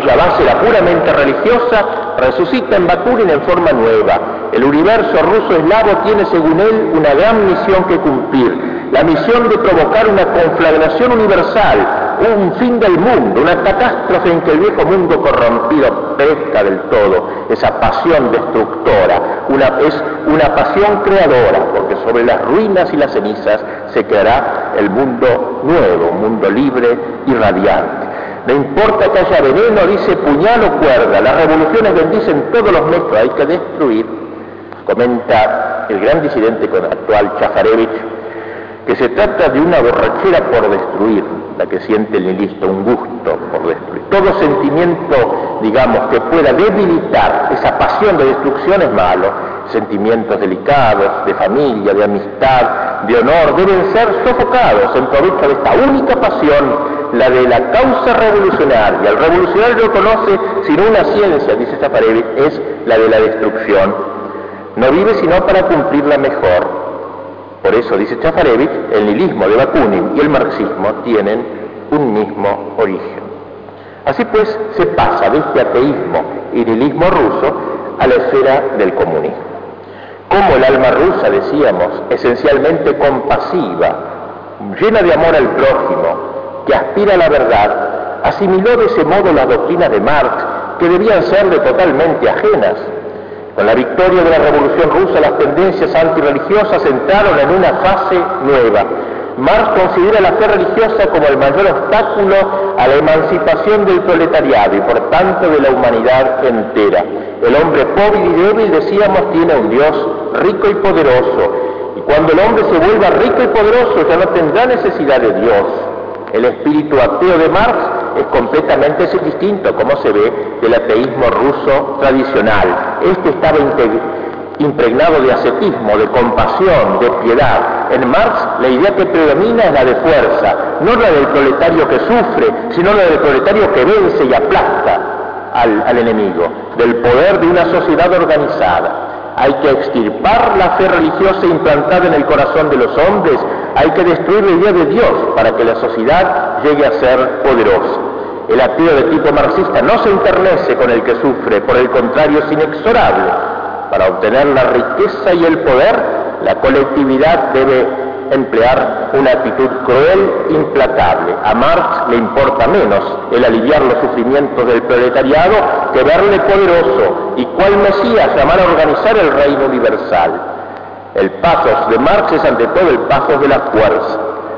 cuya base era puramente religiosa, resucita en Bakunin en forma nueva. El universo ruso-eslavo tiene, según él, una gran misión que cumplir, la misión de provocar una conflagración universal, un fin del mundo, una catástrofe en que el viejo mundo corrompido perezca del todo, esa pasión destructora, es una pasión creadora, porque sobre las ruinas y las cenizas se creará el mundo nuevo, un mundo libre y radiante. No importa que haya veneno, dice, puñal o cuerda, las revoluciones bendicen todos los métodos, hay que destruir. Comenta el gran disidente actual Chafarevich, que se trata de una borrachera por destruir, la que siente el nihilista, un gusto por destruir. Todo sentimiento, digamos, que pueda debilitar esa pasión de destrucción es malo. Sentimientos delicados, de familia, de amistad, de honor, deben ser sofocados en provecho de esta única pasión, la de la causa revolucionaria. El revolucionario no conoce sino una ciencia, dice Chafarevich, es la de la destrucción. No vive sino para cumplirla mejor. Por eso, dice Chafarevich, el nihilismo de Bakunin y el marxismo tienen un mismo origen. Así pues, se pasa de este ateísmo y nihilismo ruso a la esfera del comunismo. Como el alma rusa, decíamos, esencialmente compasiva, llena de amor al prójimo, que aspira a la verdad, asimiló de ese modo las doctrinas de Marx, que debían serle totalmente ajenas. Con la victoria de la Revolución Rusa, las tendencias antirreligiosas entraron en una fase nueva. Marx considera la fe religiosa como el mayor obstáculo a la emancipación del proletariado y por tanto de la humanidad entera. El hombre pobre y débil, decíamos, tiene un Dios rico y poderoso, y cuando el hombre se vuelva rico y poderoso ya no tendrá necesidad de Dios. El espíritu ateo de Marx es completamente distinto, como se ve, del ateísmo ruso tradicional. Este estaba impregnado de ascetismo, de compasión, de piedad. En Marx la idea que predomina es la de fuerza, no la del proletario que sufre, sino la del proletario que vence y aplasta al enemigo, del poder de una sociedad organizada. Hay que extirpar la fe religiosa implantada en el corazón de los hombres, hay que destruir la idea de Dios para que la sociedad llegue a ser poderosa. El ateo de tipo marxista no se enternece con el que sufre, por el contrario es inexorable. Para obtener la riqueza y el poder, la colectividad debe emplear una actitud cruel, implacable. A Marx le importa menos el aliviar los sufrimientos del proletariado que verle poderoso y cual Mesías llamar a organizar el reino universal. El pathos de Marx es ante todo el pathos de la fuerza.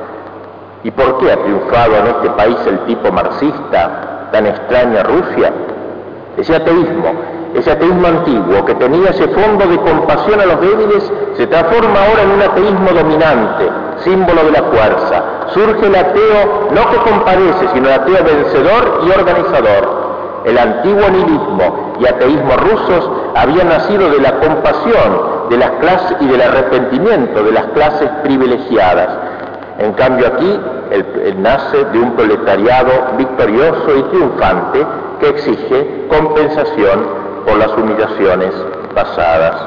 ¿Y por qué ha triunfado en este país el tipo marxista, tan extraño a Rusia? Ese ateísmo antiguo que tenía ese fondo de compasión a los débiles, se transforma ahora en un ateísmo dominante, símbolo de la fuerza. Surge el ateo no que compadece, sino el ateo vencedor y organizador. El antiguo nihilismo y ateísmo rusos habían nacido de la compasión de las clases y del arrepentimiento de las clases privilegiadas. En cambio aquí nace de un proletariado victorioso y triunfante que exige compensación por las humillaciones pasadas.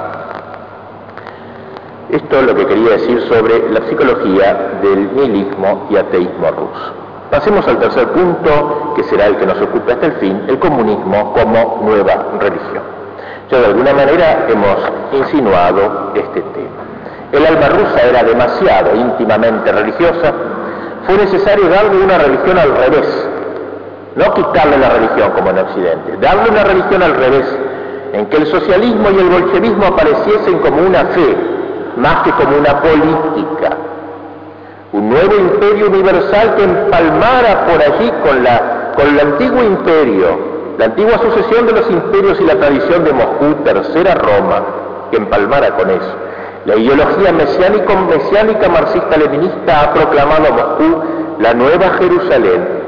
Esto es lo que quería decir sobre la psicología del nihilismo y ateísmo ruso. Pasemos al tercer punto, que será el que nos ocupe hasta el fin, el comunismo como nueva religión. Ya de alguna manera hemos insinuado este tema. El alma rusa era demasiado íntimamente religiosa, fue necesario darle una religión al revés, no quitarle la religión como en Occidente, darle una religión al revés, en que el socialismo y el bolchevismo apareciesen como una fe, más que como una política. Un nuevo imperio universal que empalmara por allí con el antiguo imperio, la antigua sucesión de los imperios y la tradición de Moscú, tercera Roma, que empalmara con eso. La ideología mesiánica marxista-leninista ha proclamado a Moscú la nueva Jerusalén.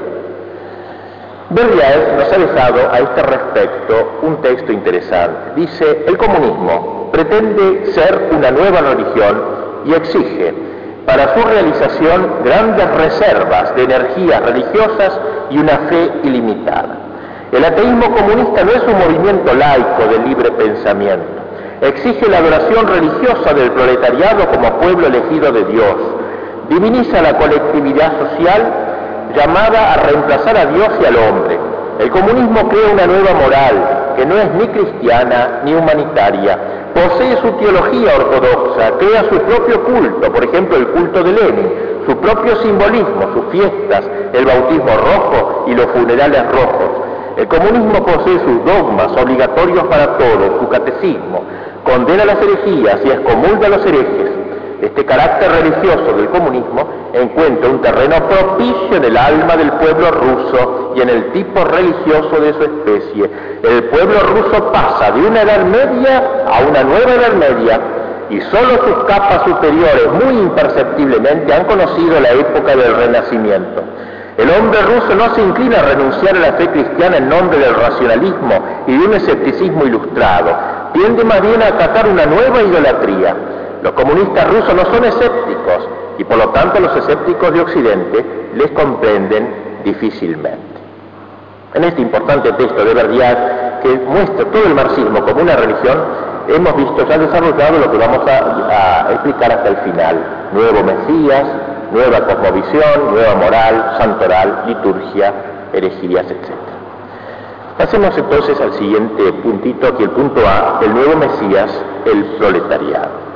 Berdyaev nos ha dejado a este respecto un texto interesante. Dice, el comunismo pretende ser una nueva religión y exige para su realización grandes reservas de energías religiosas y una fe ilimitada. El ateísmo comunista no es un movimiento laico de libre pensamiento. Exige la adoración religiosa del proletariado como pueblo elegido de Dios. Diviniza la colectividad social llamada a reemplazar a Dios y al hombre. El comunismo crea una nueva moral, que no es ni cristiana ni humanitaria. Posee su teología ortodoxa, crea su propio culto, por ejemplo el culto de Lenin, su propio simbolismo, sus fiestas, el bautismo rojo y los funerales rojos. El comunismo posee sus dogmas obligatorios para todos, su catecismo, condena las herejías y excomulga a los herejes. Este carácter religioso del comunismo encuentra un terreno propicio en el alma del pueblo ruso y en el tipo religioso de su especie. El pueblo ruso pasa de una edad media a una nueva edad media y solo sus capas superiores muy imperceptiblemente han conocido la época del Renacimiento. El hombre ruso no se inclina a renunciar a la fe cristiana en nombre del racionalismo y de un escepticismo ilustrado. Tiende más bien a acatar una nueva idolatría. Los comunistas rusos no son escépticos y por lo tanto los escépticos de Occidente les comprenden difícilmente. En este importante texto de Verdiad, que muestra todo el marxismo como una religión, hemos visto ya desarrollado lo que vamos a explicar hasta el final. Nuevo Mesías, nueva cosmovisión, nueva moral, santoral, liturgia, herejías, etc. Pasemos entonces al siguiente puntito, aquí el punto A, el nuevo Mesías, el proletariado.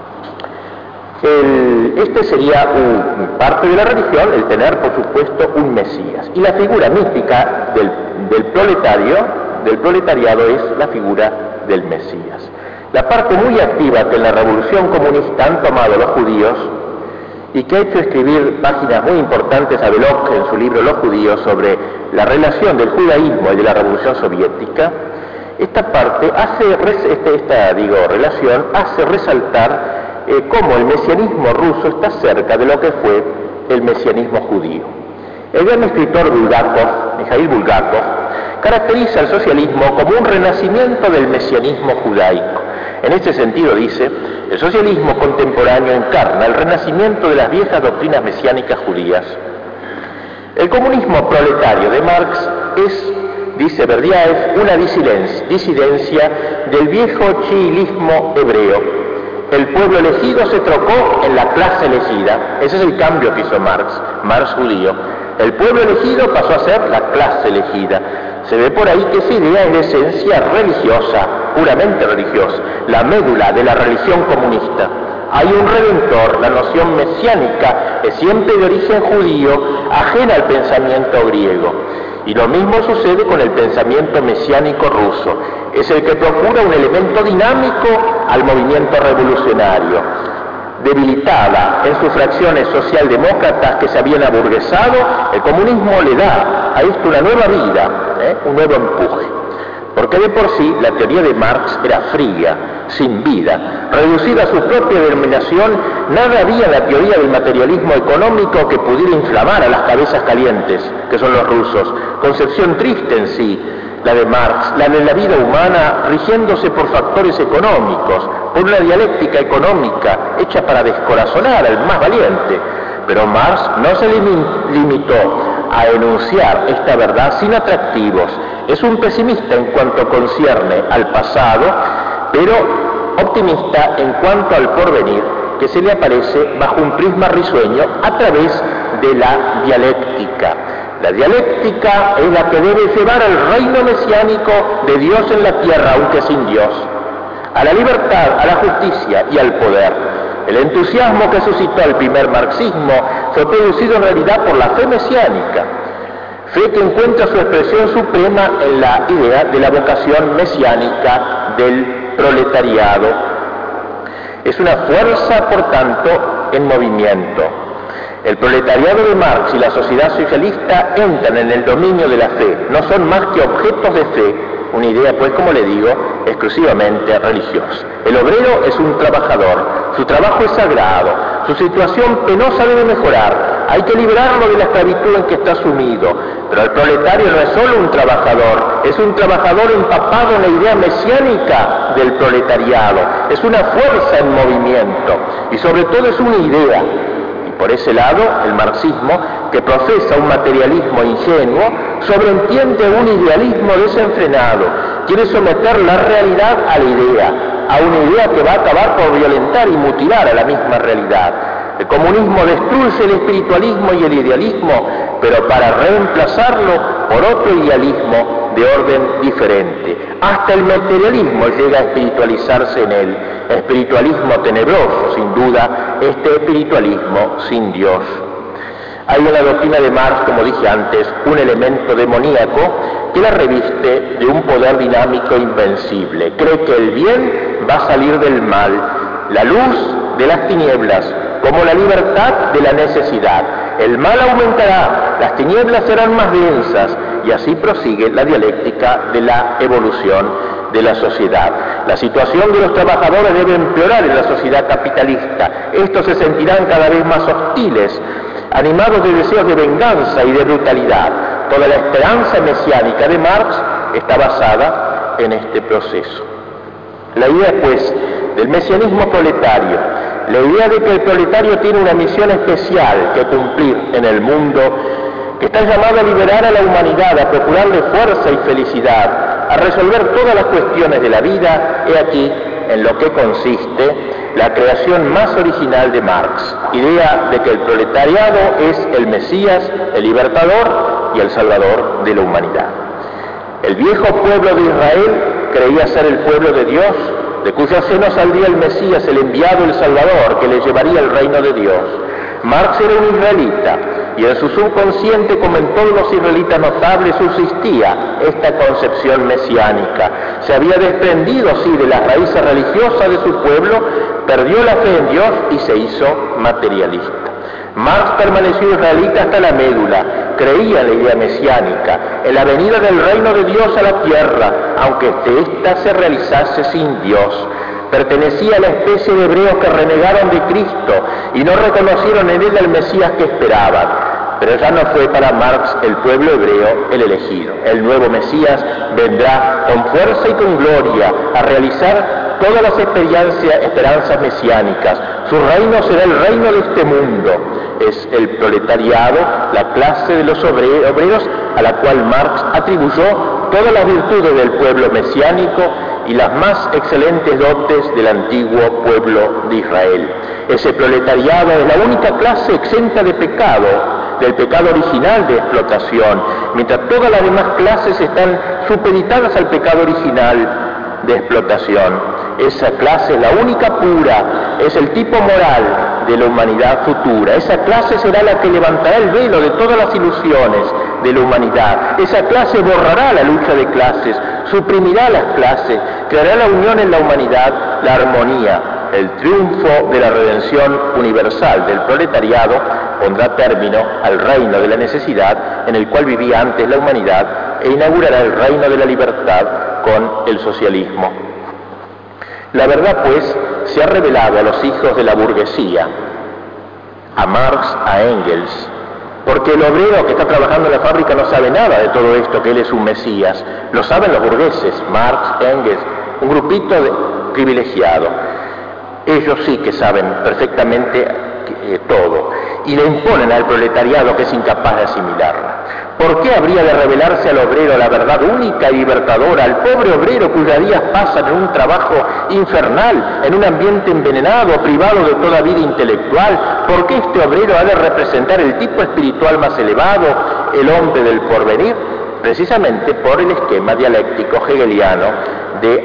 Este sería parte de la religión, el tener, por supuesto, un Mesías. Y la figura mística del proletariado es la figura del Mesías. La parte muy activa que en la revolución comunista han tomado los judíos y que ha hecho escribir páginas muy importantes a Belloc en su libro Los judíos sobre la relación del judaísmo y de la revolución soviética, esta relación hace resaltar cómo el mesianismo ruso está cerca de lo que fue el mesianismo judío. El gran escritor Mikhail Bulgakov, caracteriza el socialismo como un renacimiento del mesianismo judaico. En este sentido dice, el socialismo contemporáneo encarna el renacimiento de las viejas doctrinas mesiánicas judías. El comunismo proletario de Marx es, dice Berdyaev, una disidencia del viejo chiilismo hebreo. El pueblo elegido se trocó en la clase elegida. Ese es el cambio que hizo Marx judío. El pueblo elegido pasó a ser la clase elegida. Se ve por ahí que esa idea es de esencia religiosa, puramente religiosa, la médula de la religión comunista. Hay un redentor, la noción mesiánica es siempre de origen judío, ajena al pensamiento griego. Y lo mismo sucede con el pensamiento mesiánico ruso. Es el que procura un elemento dinámico al movimiento revolucionario. Debilitada en sus fracciones socialdemócratas que se habían aburguesado, el comunismo le da a esto una nueva vida, un nuevo empuje. Porque de por sí la teoría de Marx era fría, sin vida, reducida a su propia denominación. Nada había en la teoría del materialismo económico que pudiera inflamar a las cabezas calientes, que son los rusos. Concepción triste en sí, la de Marx, la de la vida humana rigiéndose por factores económicos, por una dialéctica económica hecha para descorazonar al más valiente. Pero Marx no se limitó a enunciar esta verdad sin atractivos. Es un pesimista en cuanto concierne al pasado, pero optimista en cuanto al porvenir, que se le aparece bajo un prisma risueño a través de la dialéctica. La dialéctica es la que debe llevar al reino mesiánico de Dios en la tierra, aunque sin Dios, a la libertad, a la justicia y al poder. El entusiasmo que suscitó el primer marxismo fue producido en realidad por la fe mesiánica, fe que encuentra su expresión suprema en la idea de la vocación mesiánica del proletariado. Es una fuerza, por tanto, en movimiento. El proletariado de Marx y la sociedad socialista entran en el dominio de la fe, no son más que objetos de fe, una idea, pues, como le digo, exclusivamente religiosa. El obrero es un trabajador, su trabajo es sagrado, su situación penosa debe mejorar, hay que liberarlo de la esclavitud en que está sumido. Pero el proletario no es solo un trabajador, es un trabajador empapado en la idea mesiánica del proletariado, es una fuerza en movimiento y sobre todo es una idea. Por ese lado, el marxismo, que profesa un materialismo ingenuo, sobreentiende un idealismo desenfrenado, quiere someter la realidad a la idea, a una idea que va a acabar por violentar y mutilar a la misma realidad. El comunismo destruye el espiritualismo y el idealismo, pero para reemplazarlo por otro idealismo de orden diferente. Hasta el materialismo llega a espiritualizarse en él. Espiritualismo tenebroso, sin duda, este espiritualismo sin Dios. Hay en la doctrina de Marx, como dije antes, un elemento demoníaco que la reviste de un poder dinámico invencible. Cree que el bien va a salir del mal, la luz de las tinieblas, como la libertad de la necesidad. El mal aumentará, las tinieblas serán más densas, y así prosigue la dialéctica de la evolución de la sociedad. La situación de los trabajadores debe empeorar en la sociedad capitalista. Estos se sentirán cada vez más hostiles, animados de deseos de venganza y de brutalidad. Toda la esperanza mesiánica de Marx está basada en este proceso. La idea, pues, del mesianismo proletario, la idea de que el proletario tiene una misión especial que cumplir en el mundo, que está llamado a liberar a la humanidad, a procurarle fuerza y felicidad, a resolver todas las cuestiones de la vida, he aquí en lo que consiste la creación más original de Marx, idea de que el proletariado es el Mesías, el libertador y el salvador de la humanidad. El viejo pueblo de Israel creía ser el pueblo de Dios, de cuyo seno saldría el Mesías, el enviado, el Salvador, que le llevaría el reino de Dios. Marx era un israelita, y en su subconsciente, como en todos los israelitas notables, subsistía esta concepción mesiánica. Se había desprendido, sí, de las raíces religiosas de su pueblo, perdió la fe en Dios y se hizo materialista. Marx permaneció israelita hasta la médula, creía en la idea mesiánica, en la venida del reino de Dios a la tierra, aunque ésta se realizase sin Dios. Pertenecía a la especie de hebreos que renegaron de Cristo y no reconocieron en él al Mesías que esperaban. Pero ya no fue para Marx el pueblo hebreo el elegido. El nuevo Mesías vendrá con fuerza y con gloria a realizar todas las esperanzas mesiánicas. Su reino será el reino de este mundo. Es el proletariado, la clase de los obreros a la cual Marx atribuyó todas las virtudes del pueblo mesiánico y las más excelentes dotes del antiguo pueblo de Israel. Ese proletariado es la única clase exenta de pecado, del pecado original de explotación, mientras todas las demás clases están supeditadas al pecado original de explotación. Esa clase es la única pura, es el tipo moral de la humanidad futura. Esa clase será la que levantará el velo de todas las ilusiones de la humanidad. Esa clase borrará la lucha de clases, suprimirá las clases, creará la unión en la humanidad, la armonía. El triunfo de la redención universal del proletariado pondrá término al reino de la necesidad en el cual vivía antes la humanidad e inaugurará el reino de la libertad con el socialismo. La verdad, pues, se ha revelado a los hijos de la burguesía, a Marx, a Engels, porque el obrero que está trabajando en la fábrica no sabe nada de todo esto, que él es un Mesías. Lo saben los burgueses, Marx, Engels, un grupito privilegiado. Ellos sí que saben perfectamente todo, y le imponen al proletariado que es incapaz de asimilarla. ¿Por qué habría de revelarse al obrero la verdad única y libertadora, al pobre obrero cuyos días pasan en un trabajo infernal, en un ambiente envenenado, privado de toda vida intelectual? ¿Por qué este obrero ha de representar el tipo espiritual más elevado, el hombre del porvenir? Precisamente por el esquema dialéctico hegeliano de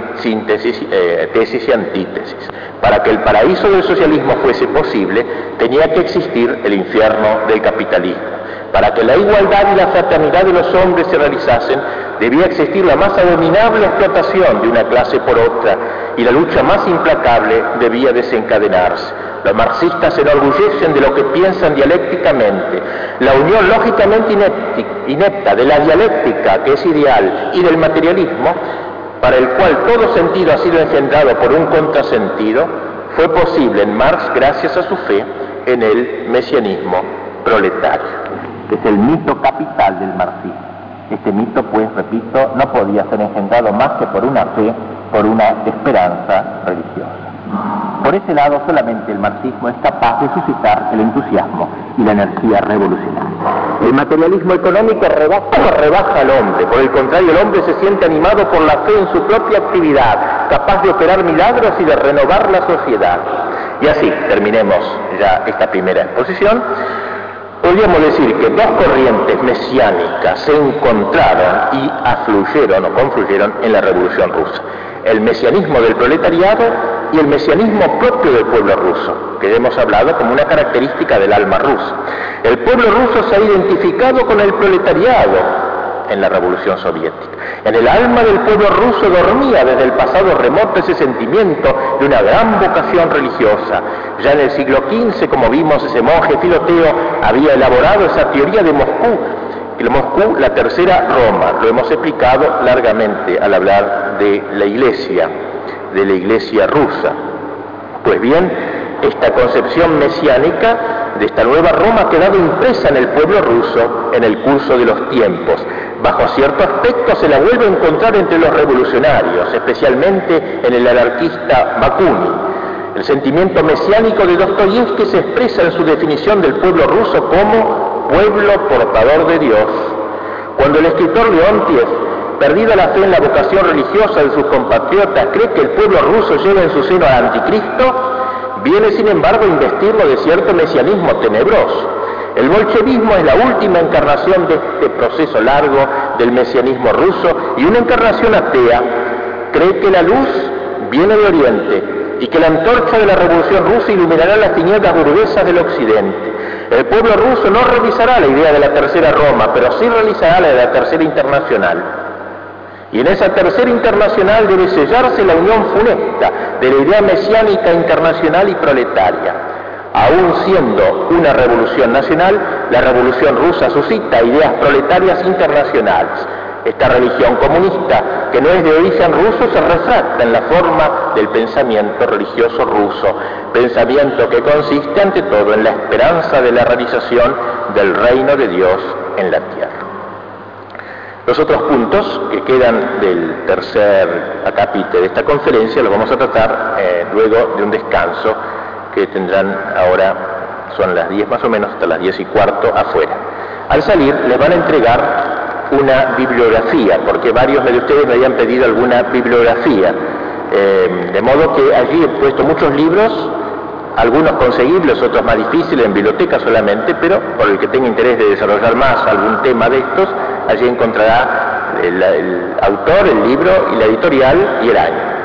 tesis y antítesis. Para que el paraíso del socialismo fuese posible, tenía que existir el infierno del capitalismo. Para que la igualdad y la fraternidad de los hombres se realizasen, debía existir la más abominable explotación de una clase por otra, y la lucha más implacable debía desencadenarse. Los marxistas se enorgullecen de lo que piensan dialécticamente. La unión lógicamente inepta de la dialéctica, que es ideal, y del materialismo, para el cual todo sentido ha sido engendrado por un contrasentido, fue posible en Marx gracias a su fe en el mesianismo proletario. Es el mito capital del marxismo. Este mito, pues, repito, no podía ser engendrado más que por una fe, por una esperanza religiosa. Por ese lado, solamente el marxismo es capaz de suscitar el entusiasmo y la energía revolucionaria. El materialismo económico rebaja al hombre. Por el contrario, el hombre se siente animado por la fe en su propia actividad, capaz de operar milagros y de renovar la sociedad. Y así, terminemos ya esta primera exposición. Podríamos decir que dos corrientes mesiánicas se encontraron y afluyeron o confluyeron en la Revolución Rusa. El mesianismo del proletariado y el mesianismo propio del pueblo ruso, que ya hemos hablado como una característica del alma rusa. El pueblo ruso se ha identificado con el proletariado en la Revolución Soviética. En el alma del pueblo ruso dormía desde el pasado remoto ese sentimiento de una gran vocación religiosa. Ya en el siglo XV, como vimos, ese monje Filoteo había elaborado esa teoría de Moscú, la tercera Roma. Lo hemos explicado largamente al hablar de la iglesia rusa. Pues bien, esta concepción mesiánica de esta nueva Roma ha quedado impresa en el pueblo ruso en el curso de los tiempos. Bajo cierto aspecto se la vuelve a encontrar entre los revolucionarios, especialmente en el anarquista Bakunin. El sentimiento mesiánico de Dostoyevski se expresa en su definición del pueblo ruso como pueblo portador de Dios. Cuando el escritor Leontiev, perdida la fe en la vocación religiosa de sus compatriotas, cree que el pueblo ruso lleva en su seno al anticristo, viene sin embargo a investirlo de cierto mesianismo tenebroso. El bolchevismo es la última encarnación de este proceso largo del mesianismo ruso y una encarnación atea. Cree que la luz viene de Oriente y que la antorcha de la revolución rusa iluminará las tinieblas burguesas del Occidente. El pueblo ruso no realizará la idea de la tercera Roma, pero sí realizará la de la tercera internacional. Y en esa tercera internacional debe sellarse la unión funesta de la idea mesiánica internacional y proletaria. Aún siendo una revolución nacional, la revolución rusa suscita ideas proletarias internacionales. Esta religión comunista, que no es de origen ruso, se refracta en la forma del pensamiento religioso ruso, pensamiento que consiste ante todo en la esperanza de la realización del reino de Dios en la tierra. Los otros puntos que quedan del tercer acápite de esta conferencia los vamos a tratar luego de un descanso que tendrán ahora, son las 10 más o menos, hasta las 10:15 afuera. Al salir les van a entregar una bibliografía, porque varios de ustedes me habían pedido alguna bibliografía, de modo que allí he puesto muchos libros, algunos conseguibles, otros más difíciles, en biblioteca solamente, pero por el que tenga interés de desarrollar más algún tema de estos, allí encontrará el autor, el libro y la editorial y el año.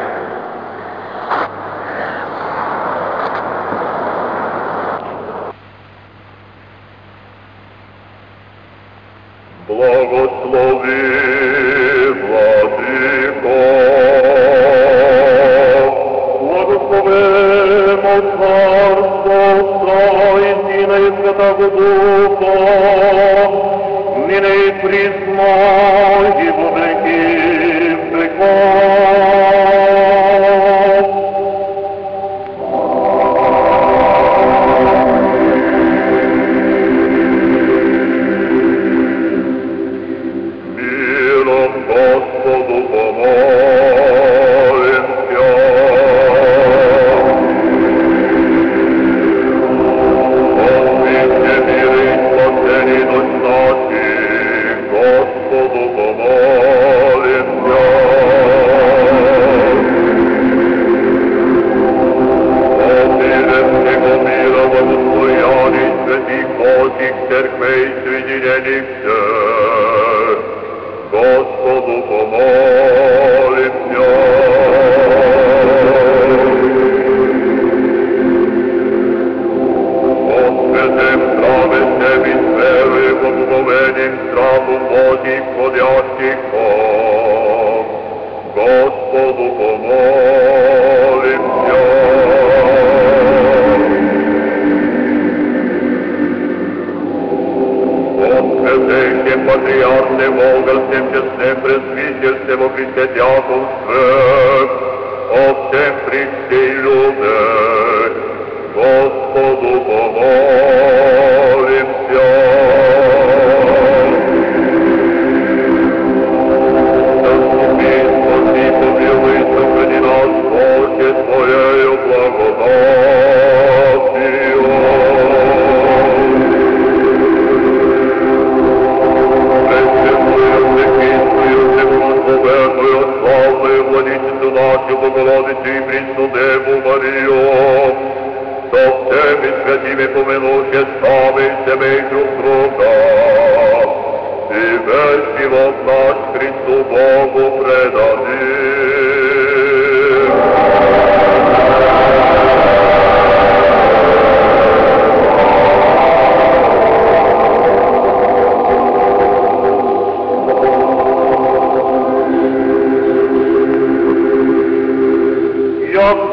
Твоею благодать.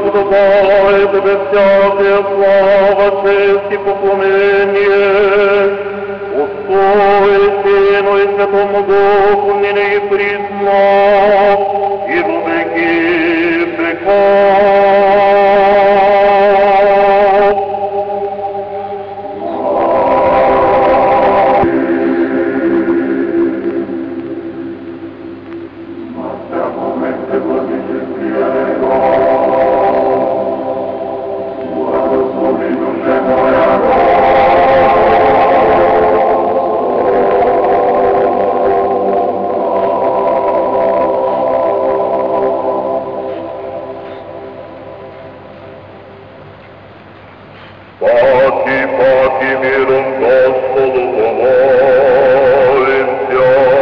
подобає тебе всяке слава, честь і поклонення. Отцу і Сину і Святому Духу, нині і присно, і во веки веков. Паки миром Господу помолимся.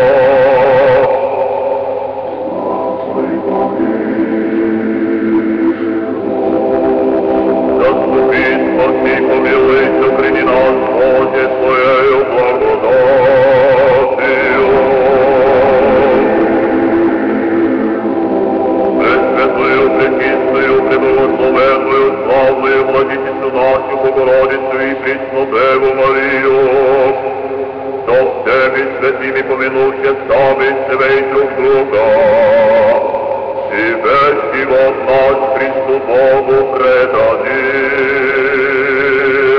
Заступи, спаси, помилуй, сохрани нас, Боже, Твоею благодатью. Пресвятую, пречистую, преблагословенную, славную владычицу нашу Богородицу и Преснодеву Марию, со всеми святыми помянувши сами себя и друг друга, и весь живот наш Христу Богу предадим.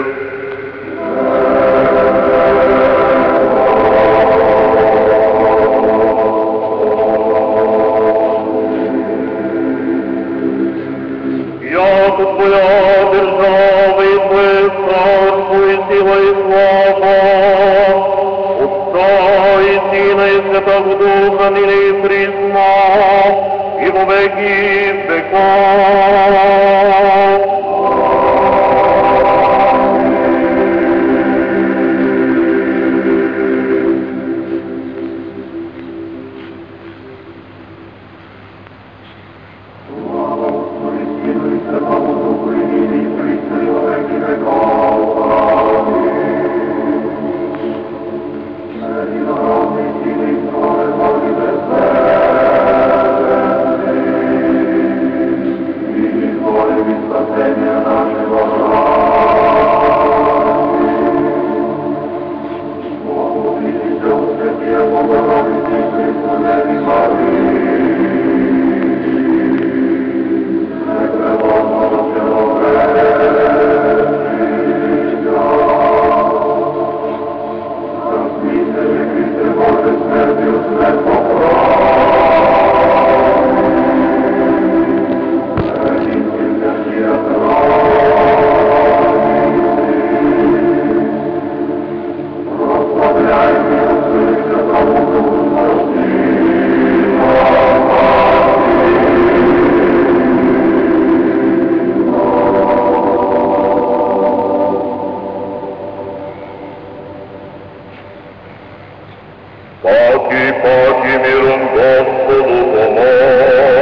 Яко Твоя держава и Твое царство и сила и слава, Отца и Сына и Святого Духа, ныне и присно, и во веки веков. Паки миром Господу помолимся.